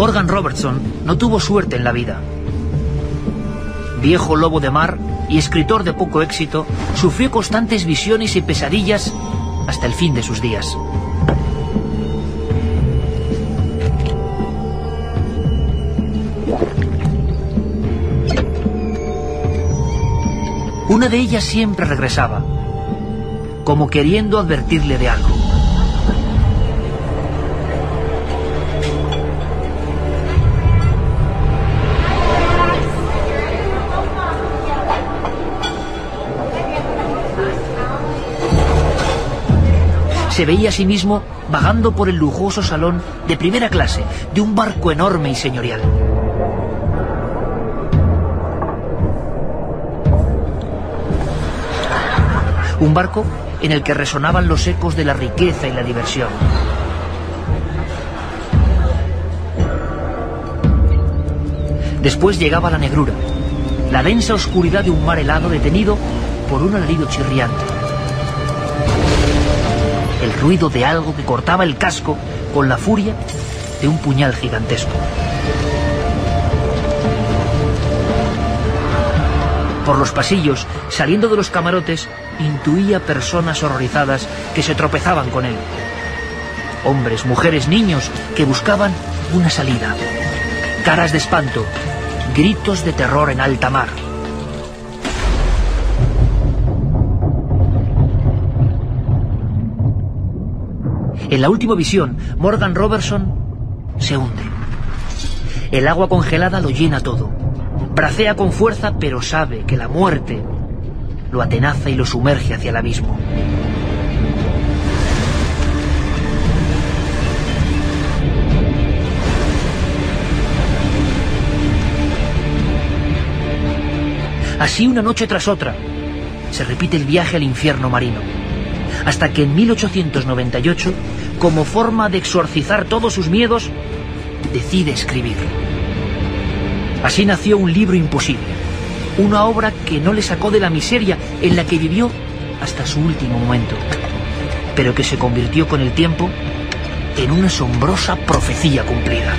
Morgan Robertson no tuvo suerte en la vida. Viejo lobo de mar y escritor de poco éxito, sufrió constantes visiones y pesadillas hasta el fin de sus días. Una de ellas siempre regresaba, como queriendo advertirle de algo. Se veía a sí mismo vagando por el lujoso salón de primera clase de un barco enorme y señorial. Un barco en el que resonaban los ecos de la riqueza y la diversión. Después llegaba la negrura, la densa oscuridad de un mar helado detenido por un alarido chirriante. El ruido de algo que cortaba el casco con la furia de un puñal gigantesco. Por los pasillos, saliendo de los camarotes, intuía personas horrorizadas que se tropezaban con él. Hombres, mujeres, niños que buscaban una salida. Caras de espanto, gritos de terror en alta mar. En la última visión, Morgan Robertson se hunde. El agua congelada lo llena todo. Bracea con fuerza, pero sabe que la muerte lo atenaza y lo sumerge hacia el abismo. Así una noche tras otra, se repite el viaje al infierno marino. Hasta que en 1898, como forma de exorcizar todos sus miedos, decide escribir. Así nació un libro imposible, una obra que no le sacó de la miseria en la que vivió hasta su último momento, pero que se convirtió con el tiempo en una asombrosa profecía cumplida.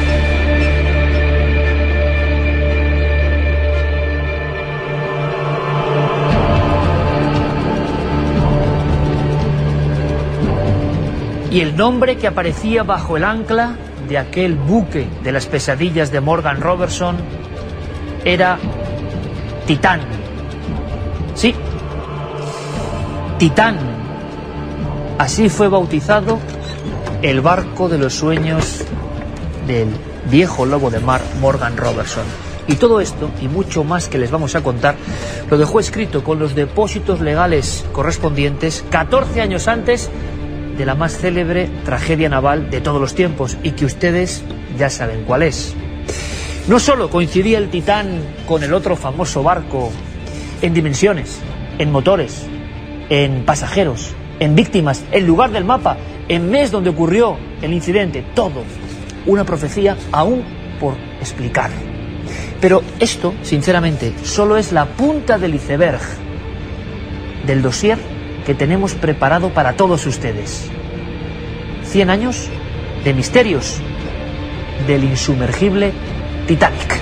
Y el nombre que aparecía bajo el ancla de aquel buque de las pesadillas de Morgan Robertson era Titán. Sí, Titán. Así fue bautizado el barco de los sueños del viejo lobo de mar Morgan Robertson. Y todo esto, y mucho más que les vamos a contar, lo dejó escrito con los depósitos legales correspondientes 14 años antes de la más célebre tragedia naval de todos los tiempos, y que ustedes ya saben cuál es. No solo coincidía el Titán con el otro famoso barco en dimensiones, en motores, en pasajeros, en víctimas, en lugar del mapa, en mes donde ocurrió el incidente, todo una profecía aún por explicar. Pero esto, sinceramente, solo es la punta del iceberg del dossier que tenemos preparado para todos ustedes. 100 años de misterios del insumergible Titanic.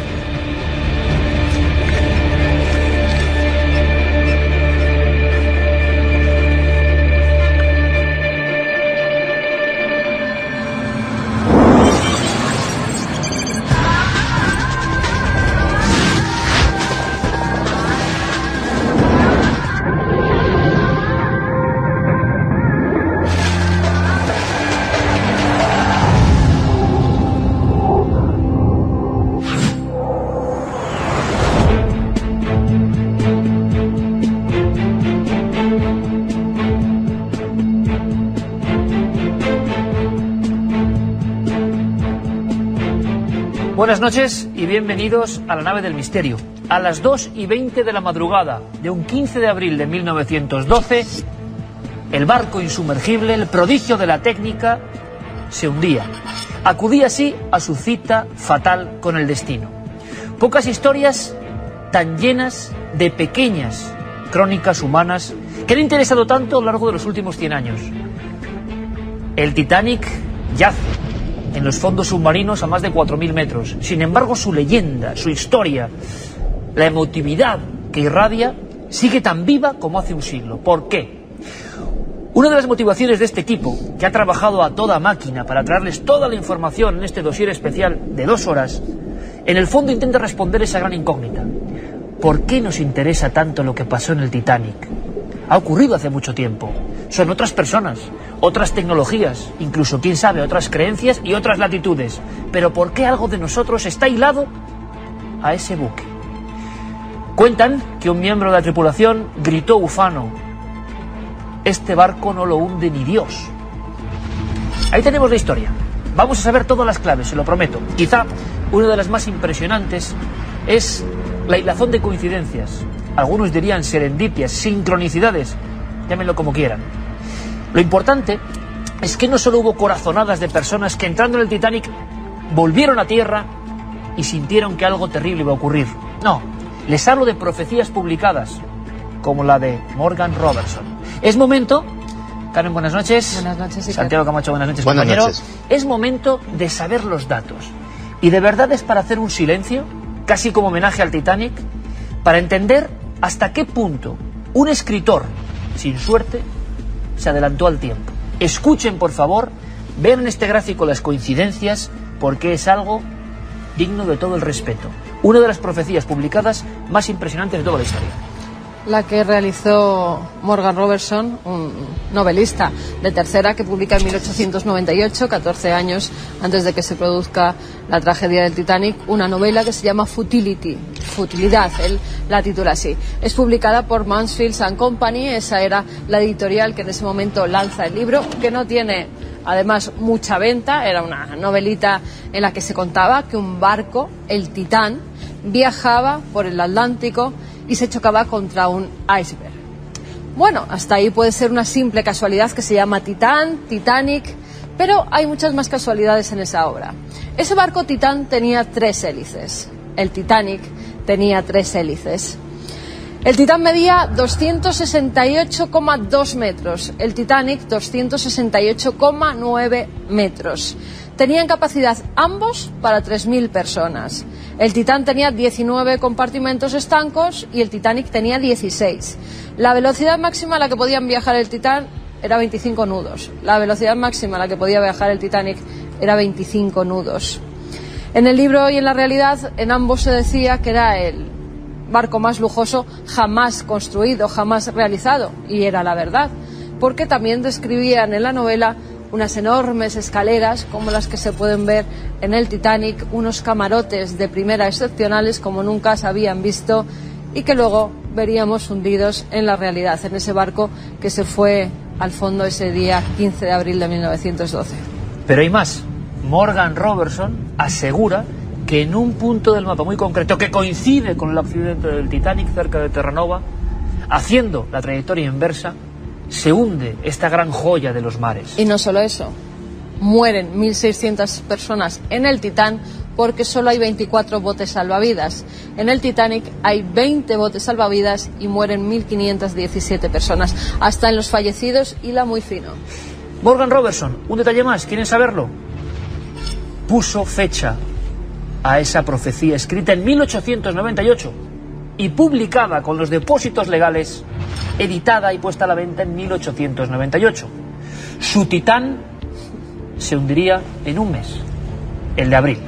Buenas noches y bienvenidos a la nave del misterio. A las 2:20 de la madrugada de un 15 de abril de 1912, el barco insumergible, el prodigio de la técnica, se hundía. Acudía así a su cita fatal con el destino. Pocas historias tan llenas de pequeñas crónicas humanas que han interesado tanto a lo largo de los últimos 100 años. El Titanic yace en los fondos submarinos a más de 4.000 metros. Sin embargo, su leyenda, su historia, la emotividad que irradia sigue tan viva como hace un siglo. ¿Por qué? Una de las motivaciones de este equipo, que ha trabajado a toda máquina para traerles toda la información en este dossier especial de 2 horas, en el fondo intenta responder esa gran incógnita. ¿Por qué nos interesa tanto lo que pasó en el Titanic? Ha ocurrido hace mucho tiempo. Son otras personas, otras tecnologías, incluso, quién sabe, otras creencias y otras latitudes. Pero ¿por qué algo de nosotros está hilado a ese buque? Cuentan que un miembro de la tripulación gritó ufano: este barco no lo hunde ni Dios. Ahí tenemos la historia. Vamos a saber todas las claves, se lo prometo. Quizá una de las más impresionantes es la hilazón de coincidencias. Algunos dirían serendipias, sincronicidades, llámenlo como quieran. Lo importante es que no solo hubo corazonadas de personas que entrando en el Titanic volvieron a tierra y sintieron que algo terrible iba a ocurrir. No, les hablo de profecías publicadas, como la de Morgan Robertson. Es momento, Carmen, buenas noches. Buenas noches, Iker. Santiago Camacho, buenas noches, buenas compañero. Noches. Es momento de saber los datos. Y de verdad es para hacer un silencio, casi como homenaje al Titanic, para entender hasta qué punto un escritor, sin suerte, se adelantó al tiempo. Escuchen, por favor, vean en este gráfico las coincidencias, porque es algo digno de todo el respeto. Una de las profecías publicadas más impresionantes de toda la historia. La que realizó Morgan Robertson, un novelista de tercera que publica en 1898, 14 años antes de que se produzca la tragedia del Titanic, una novela que se llama Futility, Futilidad, él la titula así. Es publicada por Mansfield & Company, esa era la editorial que en ese momento lanza el libro, que no tiene además mucha venta, era una novelita en la que se contaba que un barco, el Titán, viajaba por el Atlántico y se chocaba contra un iceberg. Bueno, hasta ahí puede ser una simple casualidad que se llama Titán, Titanic, pero hay muchas más casualidades en esa obra. Ese barco Titán tenía 3 hélices, el Titanic tenía 3 hélices. El Titán medía 268,2 metros, el Titanic 268,9 metros. Tenían capacidad ambos para 3.000 personas. El Titán tenía 19 compartimentos estancos y el Titanic tenía 16. La velocidad máxima a la que podían viajar el Titán era 25 nudos. La velocidad máxima a la que podía viajar el Titanic era 25 nudos. En el libro y en la realidad, en ambos se decía que era el barco más lujoso jamás construido, jamás realizado. Y era la verdad, porque también describían en la novela unas enormes escaleras como las que se pueden ver en el Titanic, unos camarotes de primera excepcionales como nunca se habían visto y que luego veríamos hundidos en la realidad, en ese barco que se fue al fondo ese día 15 de abril de 1912. Pero hay más. Morgan Robertson asegura que en un punto del mapa muy concreto que coincide con el accidente del Titanic cerca de Terranova, haciendo la trayectoria inversa, se hunde esta gran joya de los mares. Y no solo eso, mueren 1.600 personas en el Titán porque solo hay 24 botes salvavidas. En el Titanic hay 20 botes salvavidas y mueren 1.517 personas, hasta en los fallecidos hila muy fino. Morgan Robertson, un detalle más, ¿quieren saberlo? Puso fecha a esa profecía escrita en 1898 y publicada con los depósitos legales, editada y puesta a la venta en 1898. Su Titán se hundiría en un mes, el de abril.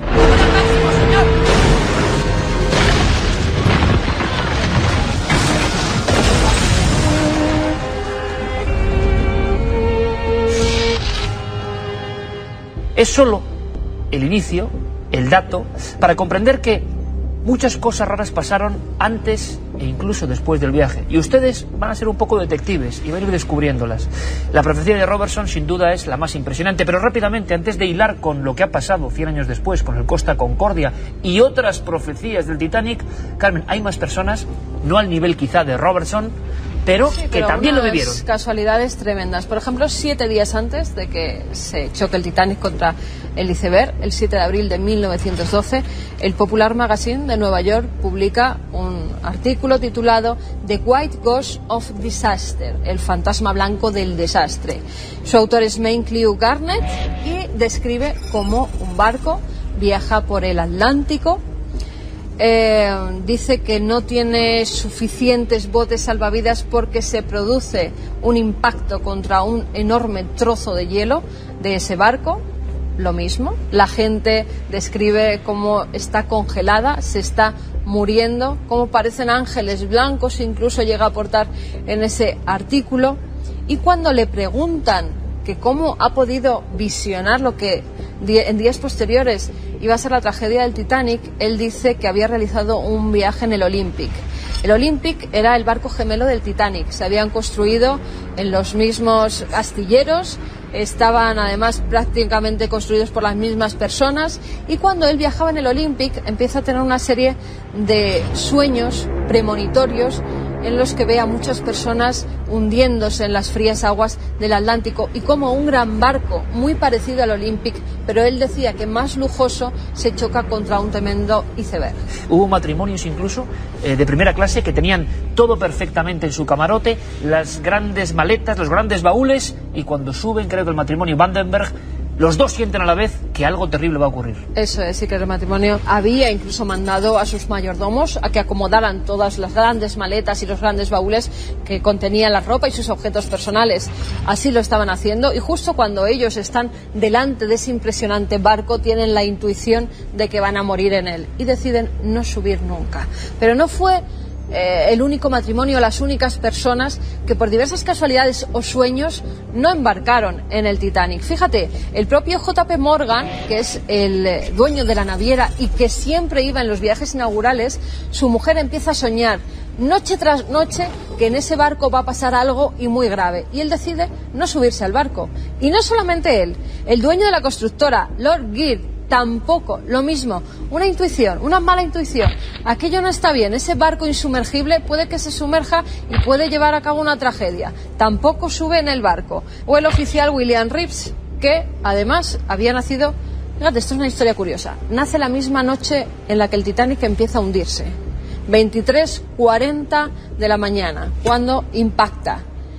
Es solo el inicio, el dato, para comprender que muchas cosas raras pasaron antes e incluso después del viaje. Y ustedes van a ser un poco detectives y van a ir descubriéndolas. La profecía de Robertson sin duda es la más impresionante, pero rápidamente, antes de hilar con lo que ha pasado 100 años después, con el Costa Concordia y otras profecías del Titanic, Carmen, hay más personas, no al nivel quizá de Robertson, pero sí, que también lo unas vivieron. Casualidades tremendas. Por ejemplo, 7 días antes de que se choque el Titanic contra el iceberg, el 7 de abril de 1912, el Popular Magazine de Nueva York publica un artículo titulado The White Ghost of Disaster, el fantasma blanco del desastre. Su autor es Mainclew Garnett y describe cómo un barco viaja por el Atlántico. Dice que no tiene suficientes botes salvavidas porque se produce un impacto contra un enorme trozo de hielo de ese barco. Lo mismo, la gente describe cómo está congelada, se está muriendo, cómo parecen ángeles blancos, incluso llega a aportar en ese artículo. Y cuando le preguntan que cómo ha podido visionar lo que en días posteriores iba a ser la tragedia del Titanic, él dice que había realizado un viaje en el Olympic. El Olympic era el barco gemelo del Titanic, se habían construido en los mismos astilleros, estaban además prácticamente construidos por las mismas personas, y cuando él viajaba en el Olympic empieza a tener una serie de sueños premonitorios en los que ve a muchas personas hundiéndose en las frías aguas del Atlántico y como un gran barco muy parecido al Olympic, pero él decía que más lujoso, se choca contra un tremendo iceberg. Hubo matrimonios incluso de primera clase que tenían todo perfectamente en su camarote, las grandes maletas, los grandes baúles, y cuando suben, creo que el matrimonio Vandenberg, los dos sienten a la vez que algo terrible va a ocurrir. Eso es, sí, que el matrimonio había incluso mandado a sus mayordomos a que acomodaran todas las grandes maletas y los grandes baúles que contenían la ropa y sus objetos personales. Así lo estaban haciendo, y justo cuando ellos están delante de ese impresionante barco tienen la intuición de que van a morir en él y deciden no subir nunca. Pero no fue el único matrimonio, las únicas personas que por diversas casualidades o sueños no embarcaron en el Titanic. Fíjate, el propio J.P. Morgan, que es el dueño de la naviera y que siempre iba en los viajes inaugurales, su mujer empieza a soñar noche tras noche que en ese barco va a pasar algo y muy grave, y él decide no subirse al barco. Y no solamente él, el dueño de la constructora, Lord Gird, tampoco, lo mismo, una intuición, una mala intuición, aquello no está bien, ese barco insumergible puede que se sumerja y puede llevar a cabo una tragedia, tampoco sube en el barco. O el oficial William Reeves, que además había nacido, fíjate, esto es una historia curiosa, nace la misma noche en la que el Titanic empieza a hundirse, 23:40 de la mañana, cuando impacta.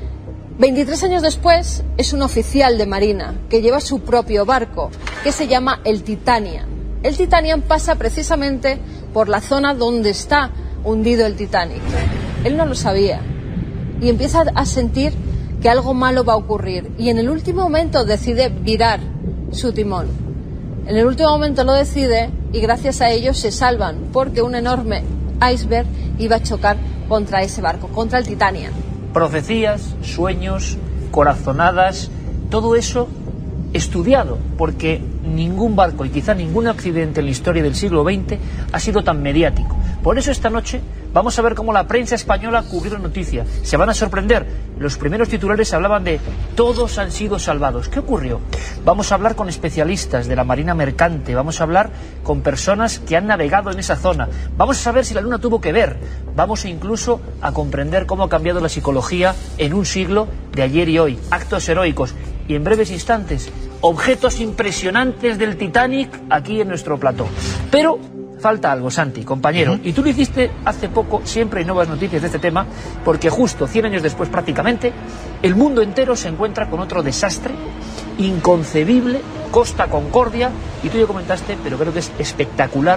23 años después es un oficial de marina que lleva su propio barco, que se llama el Titanian. El Titanian pasa precisamente por la zona donde está hundido el Titanic. Él no lo sabía y empieza a sentir que algo malo va a ocurrir, y en el último momento decide virar su timón. En el último momento lo decide y gracias a ello se salvan, porque un enorme iceberg iba a chocar contra ese barco, contra el Titanian. Profecías, sueños, corazonadas, todo eso estudiado, porque ningún barco y quizá ningún accidente en la historia del siglo XX ha sido tan mediático. Por eso esta noche vamos a ver cómo la prensa española cubrió la noticia. Se van a sorprender. Los primeros titulares hablaban de todos han sido salvados. ¿Qué ocurrió? Vamos a hablar con especialistas de la Marina Mercante, vamos a hablar con personas que han navegado en esa zona, vamos a saber si la luna tuvo que ver, vamos incluso a comprender cómo ha cambiado la psicología en un siglo de ayer y hoy, actos heroicos, y en breves instantes objetos impresionantes del Titanic aquí en nuestro plató. Pero falta algo, Santi, compañero, y tú lo hiciste hace poco. Siempre hay nuevas noticias de este tema, porque justo 100 años después prácticamente el mundo entero se encuentra con otro desastre inconcebible, Costa Concordia, y tú ya comentaste, pero creo que es espectacular,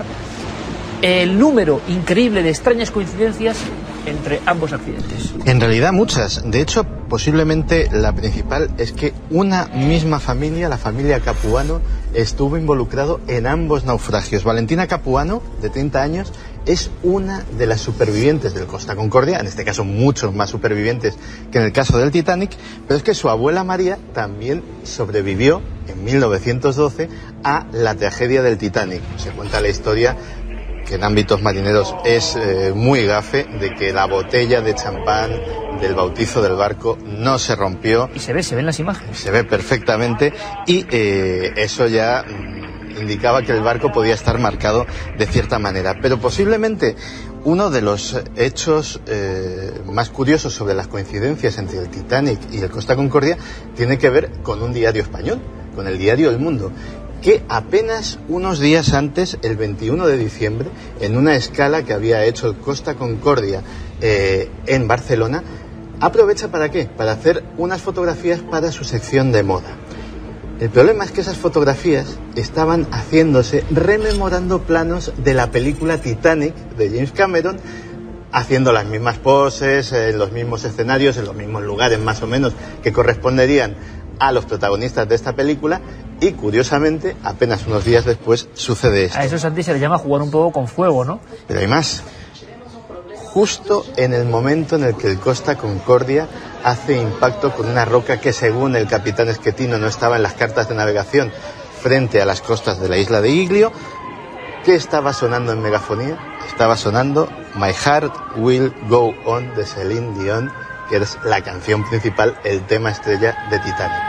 el número increíble de extrañas coincidencias entre ambos accidentes. En realidad muchas. De hecho, posiblemente la principal es que una misma familia, la familia Capuano, estuvo involucrado en ambos naufragios. Valentina Capuano, de 30 años, es una de las supervivientes del Costa Concordia, en este caso muchos más supervivientes que en el caso del Titanic, pero es que su abuela María también sobrevivió en 1912 a la tragedia del Titanic. Se cuenta la historia que en ámbitos marineros es muy gafe, de que la botella de champán del bautizo del barco no se rompió. Y se ven las imágenes. Se ve perfectamente, y eso ya indicaba que el barco podía estar marcado de cierta manera. Pero posiblemente Uno de los hechos más curiosos sobre las coincidencias entre el Titanic y el Costa Concordia tiene que ver con un diario español, con el diario El Mundo, que apenas unos días antes, el 21 de diciembre, en una escala que había hecho el Costa Concordia en Barcelona, aprovecha ¿para qué? Para hacer unas fotografías para su sección de moda. El problema es que esas fotografías estaban haciéndose rememorando planos de la película Titanic de James Cameron, haciendo las mismas poses, en los mismos escenarios, en los mismos lugares más o menos que corresponderían a los protagonistas de esta película, y curiosamente apenas unos días después sucede esto. A eso, Santi, se le llama jugar un poco con fuego, ¿no? Pero hay más. Justo en el momento en el que el Costa Concordia hace impacto con una roca que, según el capitán Schettino, no estaba en las cartas de navegación, frente a las costas de la isla de Giglio, ¿qué estaba sonando en megafonía? Estaba sonando My Heart Will Go On de Celine Dion, que es la canción principal, el tema estrella de Titanic.